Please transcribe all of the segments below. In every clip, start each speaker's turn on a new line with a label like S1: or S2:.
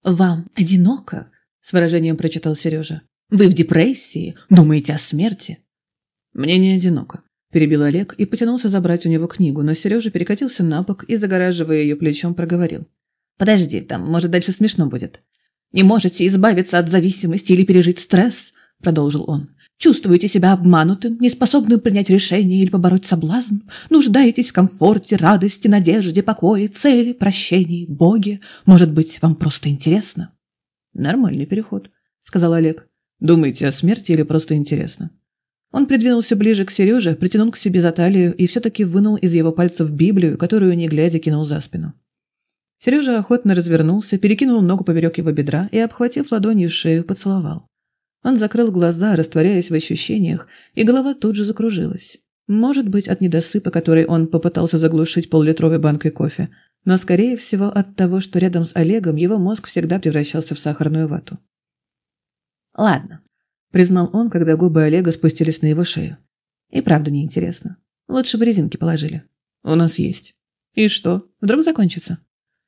S1: «Вам одиноко?» – с выражением прочитал Сережа. «Вы в депрессии? Думаете о смерти?» «Мне не одиноко», – перебил Олег и потянулся забрать у него книгу, но Сережа перекатился на бок и, загораживая ее плечом, проговорил. «Подожди, там, может, дальше смешно будет». «Не можете избавиться от зависимости или пережить стресс?» – продолжил он. «Чувствуете себя обманутым, неспособным принять решение или побороть соблазн? Нуждаетесь в комфорте, радости, надежде, покое, цели, прощении, Боге? Может быть, вам просто интересно?» «Нормальный переход», – сказал Олег. «Думаете о смерти или просто интересно?» Он придвинулся ближе к Сереже, притянул к себе за талию и все-таки вынул из его пальцев Библию, которую, не глядя, кинул за спину. Сережа охотно развернулся, перекинул ногу поперек его бедра и, обхватив ладонью шею, поцеловал. Он закрыл глаза, растворяясь в ощущениях, и голова тут же закружилась. Может быть, от недосыпа, который он попытался заглушить поллитровой банкой кофе, но, скорее всего, от того, что рядом с Олегом его мозг всегда превращался в сахарную вату. «Ладно», — признал он, когда губы Олега спустились на его шею. «И правда неинтересно. Лучше бы резинки положили. У нас есть. И что, вдруг закончится?»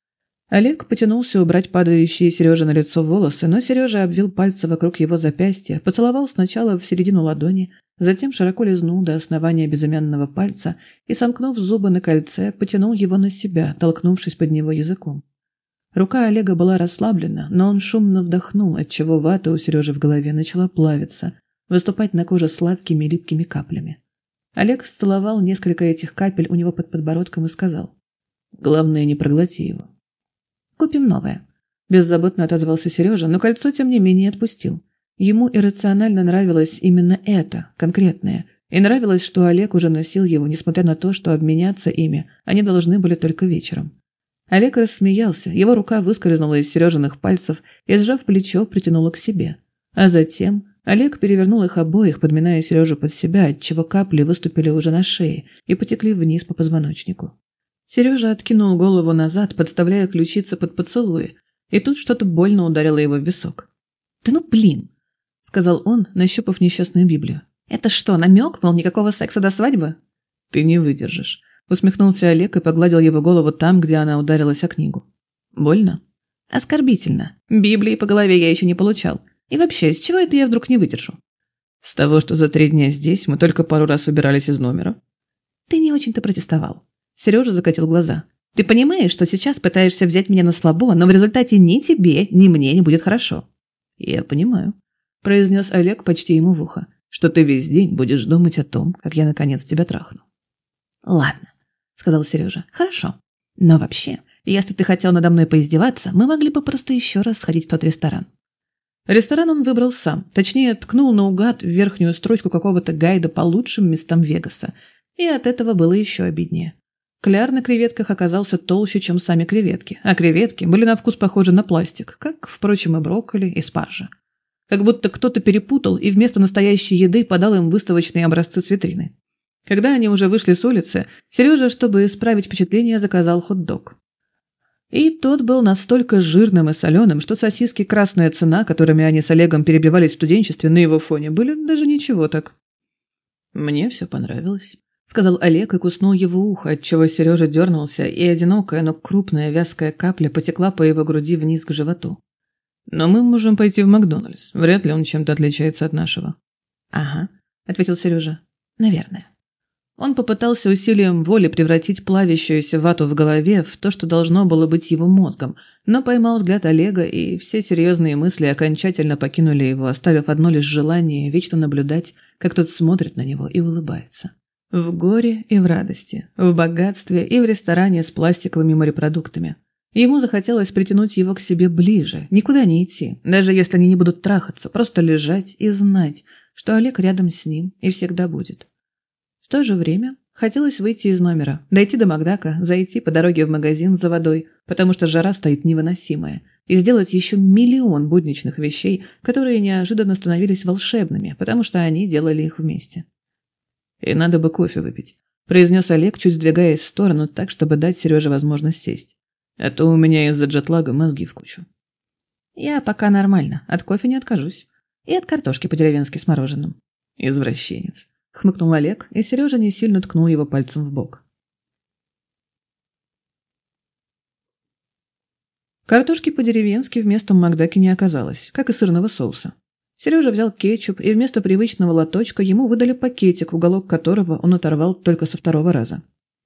S1: Олег потянулся убрать падающие Сереже на лицо волосы, но Сережа обвил пальцы вокруг его запястья, поцеловал сначала в середину ладони, затем широко лизнул до основания безымянного пальца и, сомкнув зубы на кольце, потянул его на себя, толкнувшись под него языком. Рука Олега была расслаблена, но он шумно вдохнул, отчего вата у Сережи в голове начала плавиться, выступать на коже сладкими липкими каплями. Олег сцеловал несколько этих капель у него под подбородком и сказал: «Главное, не проглоти его». «Купим новое», – беззаботно отозвался Сережа, но кольцо, тем не менее, отпустил. Ему иррационально нравилось именно это, конкретное, и нравилось, что Олег уже носил его, несмотря на то, что обменяться ими они должны были только вечером. Олег рассмеялся, его рука выскользнула из Сережиных пальцев и, сжав плечо, притянула к себе. А затем Олег перевернул их обоих, подминая Сережу под себя, отчего капли выступили уже на шее и потекли вниз по позвоночнику. Сережа откинул голову назад, подставляя ключицы под поцелуи, и тут что-то больно ударило его в висок. «Да ну блин!» – сказал он, нащупав несчастную Библию. «Это что, намек, мол, никакого секса до свадьбы?» «Ты не выдержишь», – усмехнулся Олег и погладил его голову там, где она ударилась о книгу. «Больно?» «Оскорбительно. Библии по голове я еще не получал. И вообще, с чего это я вдруг не выдержу?» «С того, что за 3 дня здесь мы только пару раз выбирались из номера». «Ты не очень-то протестовал». Сережа закатил глаза. «Ты понимаешь, что сейчас пытаешься взять меня на слабо, но в результате ни тебе, ни мне не будет хорошо?» «Я понимаю», – произнес Олег почти ему в ухо, «что ты весь день будешь думать о том, как я наконец тебя трахну». «Ладно», – сказал Сережа, – «хорошо. Но вообще, если ты хотел надо мной поиздеваться, мы могли бы просто еще раз сходить в тот ресторан». Ресторан он выбрал сам, точнее, ткнул наугад в верхнюю строчку какого-то гайда по лучшим местам Вегаса, и от этого было еще обиднее. Кляр на креветках оказался толще, чем сами креветки, а креветки были на вкус похожи на пластик, как, впрочем, и брокколи, и спаржа. Как будто кто-то перепутал и вместо настоящей еды подал им выставочные образцы с витрины. Когда они уже вышли с улицы, Сережа, чтобы исправить впечатление, заказал хот-дог. И тот был настолько жирным и соленым, что сосиски «Красная цена», которыми они с Олегом перебивались в студенчестве, на его фоне были даже ничего так. «Мне все понравилось», — сказал Олег и куснул его ухо, отчего Сережа дернулся, и одинокая, но крупная вязкая капля потекла по его груди вниз к животу. «Но мы можем пойти в Макдональдс. Вряд ли он чем-то отличается от нашего». «Ага», — ответил Сережа. «Наверное». Он попытался усилием воли превратить плавящуюся вату в голове в то, что должно было быть его мозгом, но поймал взгляд Олега, и все серьезные мысли окончательно покинули его, оставив одно лишь желание вечно наблюдать, как тот смотрит на него и улыбается. В горе и в радости, в богатстве и в ресторане с пластиковыми морепродуктами. Ему захотелось притянуть его к себе ближе, никуда не идти, даже если они не будут трахаться, просто лежать и знать, что Олег рядом с ним и всегда будет. В то же время хотелось выйти из номера, дойти до Макдака, зайти по дороге в магазин за водой, потому что жара стоит невыносимая, и сделать еще миллион будничных вещей, которые неожиданно становились волшебными, потому что они делали их вместе. «И надо бы кофе выпить», – произнес Олег, чуть сдвигаясь в сторону так, чтобы дать Сереже возможность сесть. «А то у меня из-за джетлага мозги в кучу». «Я пока нормально, от кофе не откажусь. И от картошки по-деревенски с мороженым». «Извращенец», – хмыкнул Олег, и Сережа не сильно ткнул его пальцем в бок. Картошки по-деревенски вместо макдаки не оказалось, как и сырного соуса. Сережа взял кетчуп, и вместо привычного лоточка ему выдали пакетик, уголок которого он оторвал только со второго раза.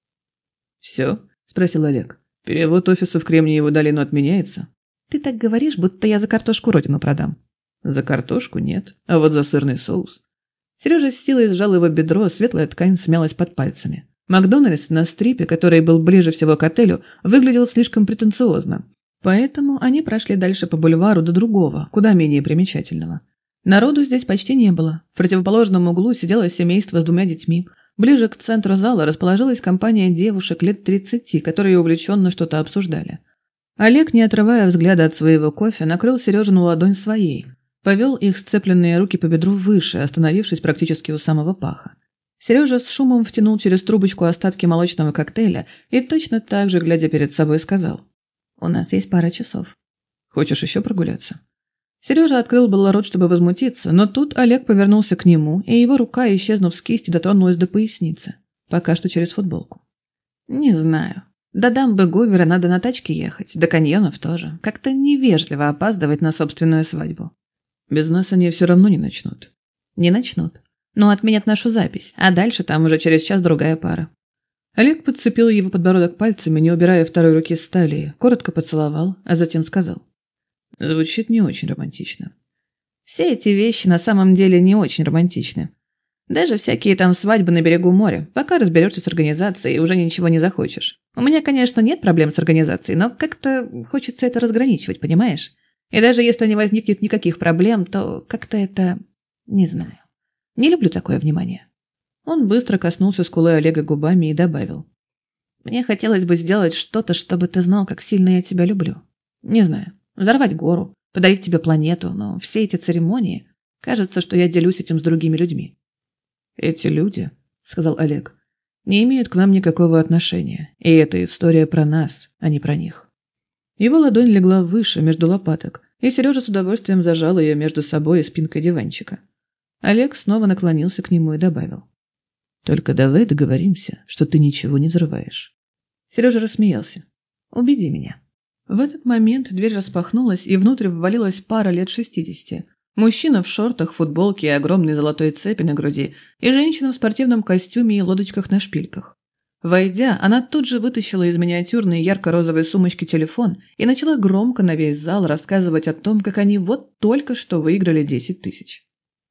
S1: «Все?» – спросил Олег. «Перевод офиса в Кремниеву долину отменяется?» «Ты так говоришь, будто я за картошку родину продам». «За картошку нет, а вот за сырный соус». Сережа с силой сжал его бедро, светлая ткань смялась под пальцами. Макдональдс на стрипе, который был ближе всего к отелю, выглядел слишком претенциозно. Поэтому они прошли дальше по бульвару до другого, куда менее примечательного. Народу здесь почти не было. В противоположном углу сидело семейство с 2 детьми. Ближе к центру зала расположилась компания девушек лет 30, которые увлеченно что-то обсуждали. Олег, не отрывая взгляда от своего кофе, накрыл Сережину ладонь своей. Повел их сцепленные руки по бедру выше, остановившись практически у самого паха. Сережа с шумом втянул через трубочку остатки молочного коктейля и точно так же, глядя перед собой, сказал: «У нас есть пара часов. Хочешь еще прогуляться?» Сережа открыл было рот, чтобы возмутиться, но тут Олег повернулся к нему, и его рука, исчезнув с кисти, дотронулась до поясницы. Пока что через футболку. «Не знаю. До дамбы Говера надо на тачке ехать, до каньонов тоже. Как-то невежливо опаздывать на собственную свадьбу». «Без нас они все равно не начнут». «Не начнут. Но отменят нашу запись, а дальше там уже через час другая пара». Олег подцепил его подбородок пальцами, не убирая второй руки с талии, коротко поцеловал, а затем сказал: «Звучит не очень романтично». «Все эти вещи на самом деле не очень романтичны. Даже всякие там свадьбы на берегу моря. Пока разберешься с организацией, уже ничего не захочешь. У меня, конечно, нет проблем с организацией, но как-то хочется это разграничивать, понимаешь? И даже если не возникнет никаких проблем, то как-то это... не знаю. Не люблю такое внимание». Он быстро коснулся скулы Олега губами и добавил: «Мне хотелось бы сделать что-то, чтобы ты знал, как сильно я тебя люблю. Не знаю, взорвать гору, подарить тебе планету, но все эти церемонии... Кажется, что я делюсь этим с другими людьми». «Эти люди, — сказал Олег, — не имеют к нам никакого отношения, и эта история про нас, а не про них». Его ладонь легла выше, между лопаток, и Сережа с удовольствием зажал ее между собой и спинкой диванчика. Олег снова наклонился к нему и добавил: «Только давай договоримся, что ты ничего не взрываешь». Сережа рассмеялся. «Убеди меня». В этот момент дверь распахнулась, и внутрь ввалилась пара лет 60. Мужчина в шортах, футболке и огромной золотой цепи на груди, и женщина в спортивном костюме и лодочках на шпильках. Войдя, она тут же вытащила из миниатюрной ярко-розовой сумочки телефон и начала громко на весь зал рассказывать о том, как они вот только что выиграли 10 тысяч.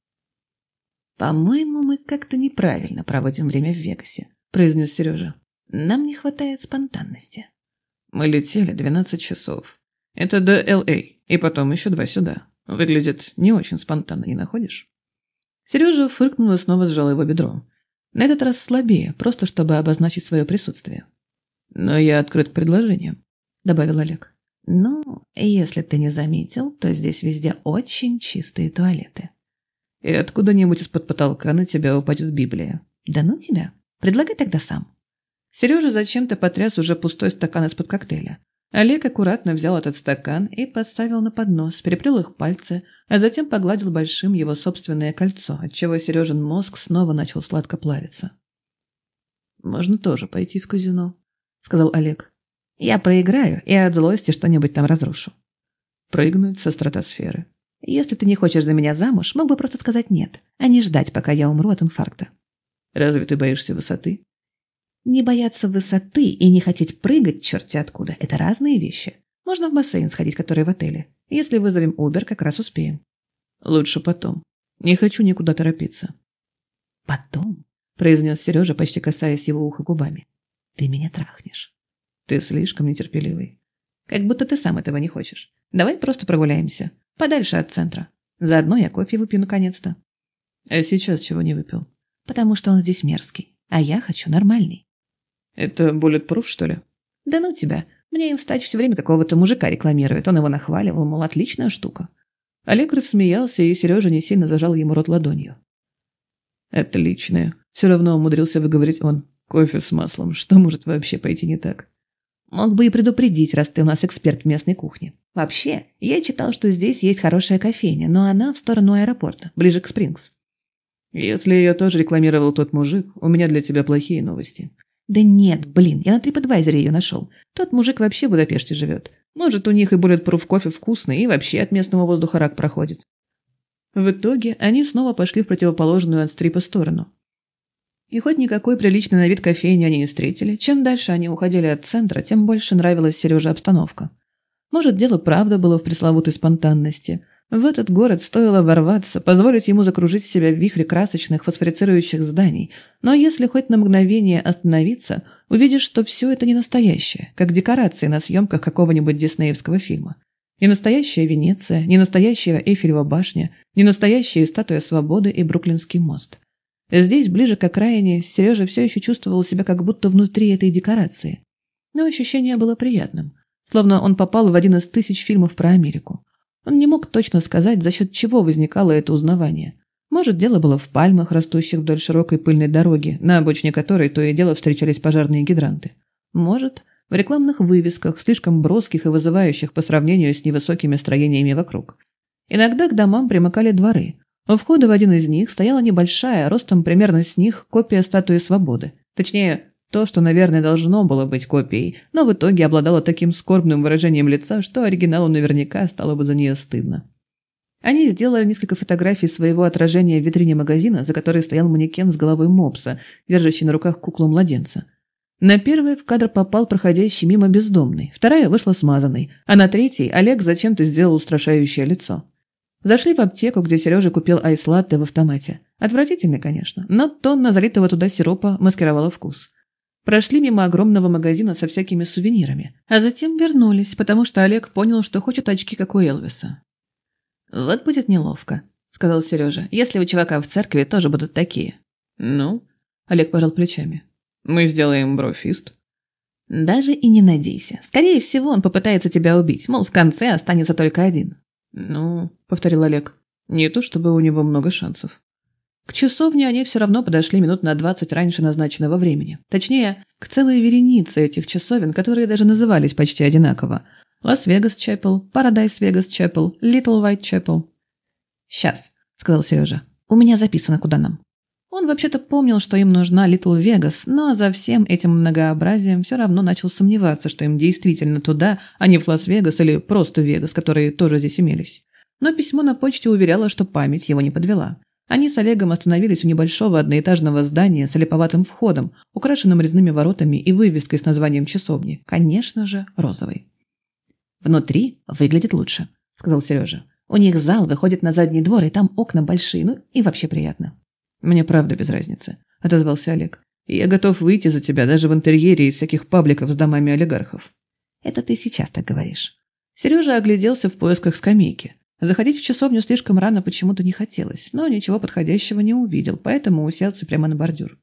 S1: «По-моему, мы как-то неправильно проводим время в Вегасе», – произнес Сережа. «Нам не хватает спонтанности». «Мы летели 12 часов. Это до Л.А. и потом еще 2 сюда. Выглядит не очень спонтанно, не находишь?» Сережа фыркнул и снова сжал его бедром. На этот раз слабее, просто чтобы обозначить свое присутствие. «Но я открыт к предложениям», – добавил Олег. «Ну, если ты не заметил, то здесь везде очень чистые туалеты». «И откуда-нибудь из-под потолка на тебя упадет Библия». «Да ну тебя. Предлагай тогда сам». Сережа зачем-то потряс уже пустой стакан из-под коктейля. Олег аккуратно взял этот стакан и поставил на поднос, переплел их пальцы, а затем погладил большим его собственное кольцо, отчего Сережин мозг снова начал сладко плавиться. «Можно тоже пойти в казино», — сказал Олег. «Я проиграю и от злости что-нибудь там разрушу». «Прыгнуть со стратосферы». «Если ты не хочешь за меня замуж, мог бы просто сказать «нет», а не ждать, пока я умру от инфаркта». «Разве ты боишься высоты?» «Не бояться высоты и не хотеть прыгать черти откуда – это разные вещи. Можно в бассейн сходить, который в отеле. Если вызовем Uber, как раз успеем». «Лучше потом. Не хочу никуда торопиться». «Потом», – произнес Сережа, почти касаясь его уха губами. «Ты меня трахнешь». «Ты слишком нетерпеливый». «Как будто ты сам этого не хочешь. Давай просто прогуляемся. Подальше от центра. Заодно я кофе выпью наконец-то». «А сейчас чего не выпил?» «Потому что он здесь мерзкий, а я хочу нормальный». «Это Bulletproof, что ли?» «Да ну тебя. Мне Инстач все время какого-то мужика рекламирует. Он его нахваливал, мол, отличная штука». Олег рассмеялся, и Сережа не сильно зажал ему рот ладонью. «Отличная». Все равно умудрился выговорить он. «Кофе с маслом. Что может вообще пойти не так?» «Мог бы и предупредить, раз ты у нас эксперт в местной кухне. Вообще, я читал, что здесь есть хорошая кофейня, но она в сторону аэропорта, ближе к Спрингс». «Если ее тоже рекламировал тот мужик, у меня для тебя плохие новости». «Да нет, блин, я на TripAdvisor ее нашел. Тот мужик вообще в Будапеште живет. Может, у них и Bulletproof кофе вкусный, и вообще от местного воздуха рак проходит. В итоге они снова пошли в противоположную от стрипа сторону. И хоть никакой приличной на вид кофейни они не встретили, чем дальше они уходили от центра, тем больше нравилась Сереже обстановка. Может, дело правда было в пресловутой спонтанности. В этот город стоило ворваться, позволить ему закружить себя в вихре красочных фосфорицирующих зданий, но если хоть на мгновение остановиться, увидишь, что все это не настоящее, как декорации на съемках какого-нибудь диснеевского фильма. Не настоящая Венеция, не настоящая Эйфелева башня, не настоящая статуя Свободы и Бруклинский мост. Здесь, ближе к окраине, Сережа все еще чувствовал себя как будто внутри этой декорации. Но ощущение было приятным, словно он попал в один из 1000 фильмов про Америку. Он не мог точно сказать, за счет чего возникало это узнавание. Может, дело было в пальмах, растущих вдоль широкой пыльной дороги, на обочине которой то и дело встречались пожарные гидранты. Может, в рекламных вывесках, слишком броских и вызывающих по сравнению с невысокими строениями вокруг. Иногда к домам примыкали дворы. У входа в один из них стояла небольшая, ростом примерно с них, копия статуи Свободы. Точнее, то, что, наверное, должно было быть копией, но в итоге обладало таким скорбным выражением лица, что оригиналу наверняка стало бы за нее стыдно. Они сделали несколько фотографий своего отражения в витрине магазина, за которой стоял манекен с головой мопса, держащий на руках куклу-младенца. На первой в кадр попал проходящий мимо бездомный, вторая вышла смазанной, а на третьей Олег зачем-то сделал устрашающее лицо. Зашли в аптеку, где Сережа купил айс-латте в автомате. Отвратительный, конечно, но тонна залитого туда сиропа маскировала вкус. Прошли мимо огромного магазина со всякими сувенирами, а затем вернулись, потому что Олег понял, что хочет очки, как у Элвиса. «Вот будет неловко», — сказал Сережа, — «если у чувака в церкви тоже будут такие». «Ну?» — Олег пожал плечами. «Мы сделаем брофист». «Даже и не надейся. Скорее всего, он попытается тебя убить, мол, в конце останется только один». «Ну», — повторил Олег, — «не то чтобы у него много шансов». К часовне они все равно подошли минут на 20 раньше назначенного времени. Точнее, к целой веренице этих часовен, которые даже назывались почти одинаково. Лас-Вегас Чепел, Парадайс Вегас Чепел, Литл Уайт Чепел. «Сейчас», — сказал Сережа, — «у меня записано, куда нам». Он вообще-то помнил, что им нужна Литл Вегас, но за всем этим многообразием все равно начал сомневаться, что им действительно туда, а не в Лас-Вегас или просто Вегас, которые тоже здесь имелись. Но письмо на почте уверяло, что память его не подвела. Они с Олегом остановились у небольшого одноэтажного здания с олиповатым входом, украшенным резными воротами и вывеской с названием часовни, конечно же, розовой. «Внутри выглядит лучше», — сказал Сережа. «У них зал выходит на задний двор, и там окна большие, ну и вообще приятно». «Мне правда без разницы», — отозвался Олег. «Я готов выйти за тебя даже в интерьере из всяких пабликов с домами олигархов». «Это ты сейчас так говоришь». Сережа огляделся в поисках скамейки. Заходить в часовню слишком рано почему-то не хотелось, но ничего подходящего не увидел, поэтому уселся прямо на бордюр.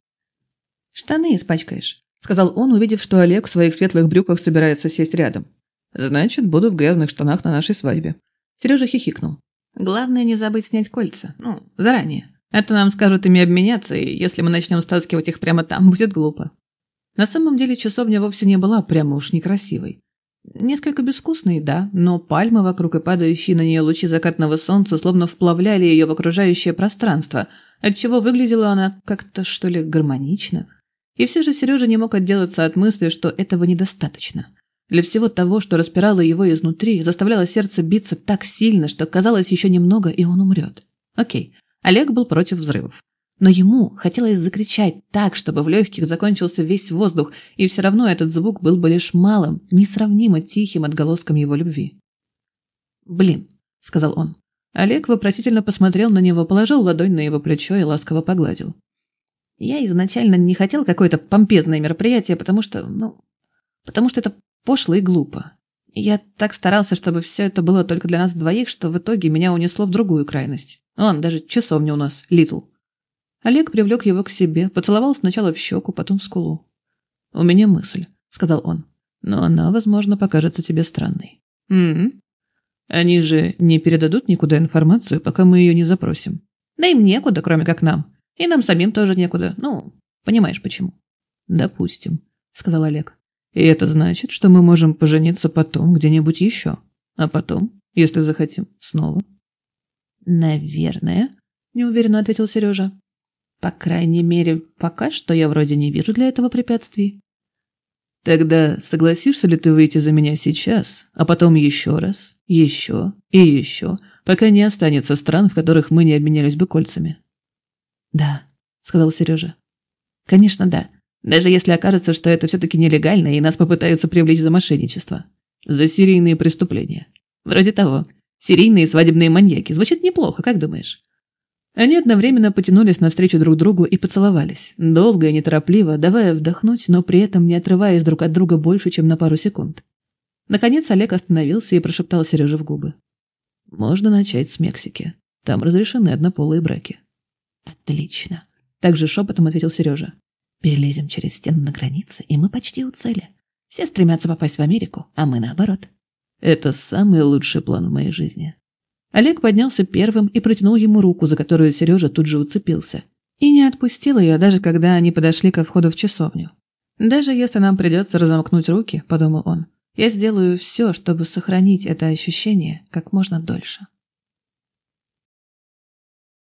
S1: «Штаны испачкаешь», — сказал он, увидев, что Олег в своих светлых брюках собирается сесть рядом. «Значит, буду в грязных штанах на нашей свадьбе». Сережа хихикнул. «Главное не забыть снять кольца. Ну, заранее. А то нам скажут ими обменяться, и если мы начнем стаскивать их прямо там, будет глупо». На самом деле часовня вовсе не была прямо уж некрасивой. Несколько безвкусной, да, но пальмы вокруг и падающие на нее лучи закатного солнца словно вплавляли ее в окружающее пространство, отчего выглядела она как-то, что ли, гармонично. И все же Сережа не мог отделаться от мысли, что этого недостаточно. Для всего того, что распирало его изнутри, заставляло сердце биться так сильно, что казалось еще немного, и он умрет. Окей, Олег был против взрывов. Но ему хотелось закричать так, чтобы в легких закончился весь воздух, и все равно этот звук был бы лишь малым, несравнимо тихим отголоском его любви. «Блин», — сказал он. Олег вопросительно посмотрел на него, положил ладонь на его плечо и ласково погладил. «Я изначально не хотел какое-то помпезное мероприятие, потому что это пошло и глупо. Я так старался, чтобы все это было только для нас двоих, что в итоге меня унесло в другую крайность. Вон, даже часовня у нас, Литл». Олег привлек его к себе, поцеловал сначала в щеку, потом в скулу. «У меня мысль», — сказал он, — «но она, возможно, покажется тебе странной». Они же не передадут никуда информацию, пока мы ее не запросим». «Да им некуда, кроме как нам. И нам самим тоже некуда. Ну, понимаешь, почему». «Допустим», — сказал Олег. «И это значит, что мы можем пожениться потом где-нибудь еще. А потом, если захотим, снова». «Наверное», — неуверенно ответил Сережа. «По крайней мере, пока что я вроде не вижу для этого препятствий». Тогда согласишься ли ты выйти за меня сейчас, а потом еще раз, еще и еще, пока не останется стран, в которых мы не обменялись бы кольцами? Да, сказал Сережа. Конечно, да. Даже если окажется, что это все-таки нелегально, и нас попытаются привлечь за мошенничество. За серийные преступления. Вроде того. Серийные свадебные маньяки. Звучит неплохо, как думаешь? Они одновременно потянулись навстречу друг другу и поцеловались, долго и неторопливо, давая вдохнуть, но при этом не отрываясь друг от друга больше, чем на пару секунд. Наконец Олег остановился и прошептал Сереже в губы. «Можно начать с Мексики. Там разрешены однополые браки». «Отлично», — также шепотом ответил Сережа. «Перелезем через стену на границе, и мы почти у цели. Все стремятся попасть в Америку, а мы наоборот». «Это самый лучший план в моей жизни». Олег поднялся первым и протянул ему руку, за которую Сережа тут же уцепился. И не отпустил ее, даже когда они подошли ко входу в часовню. «Даже если нам придется разомкнуть руки», — подумал он, — «я сделаю все, чтобы сохранить это ощущение как можно дольше».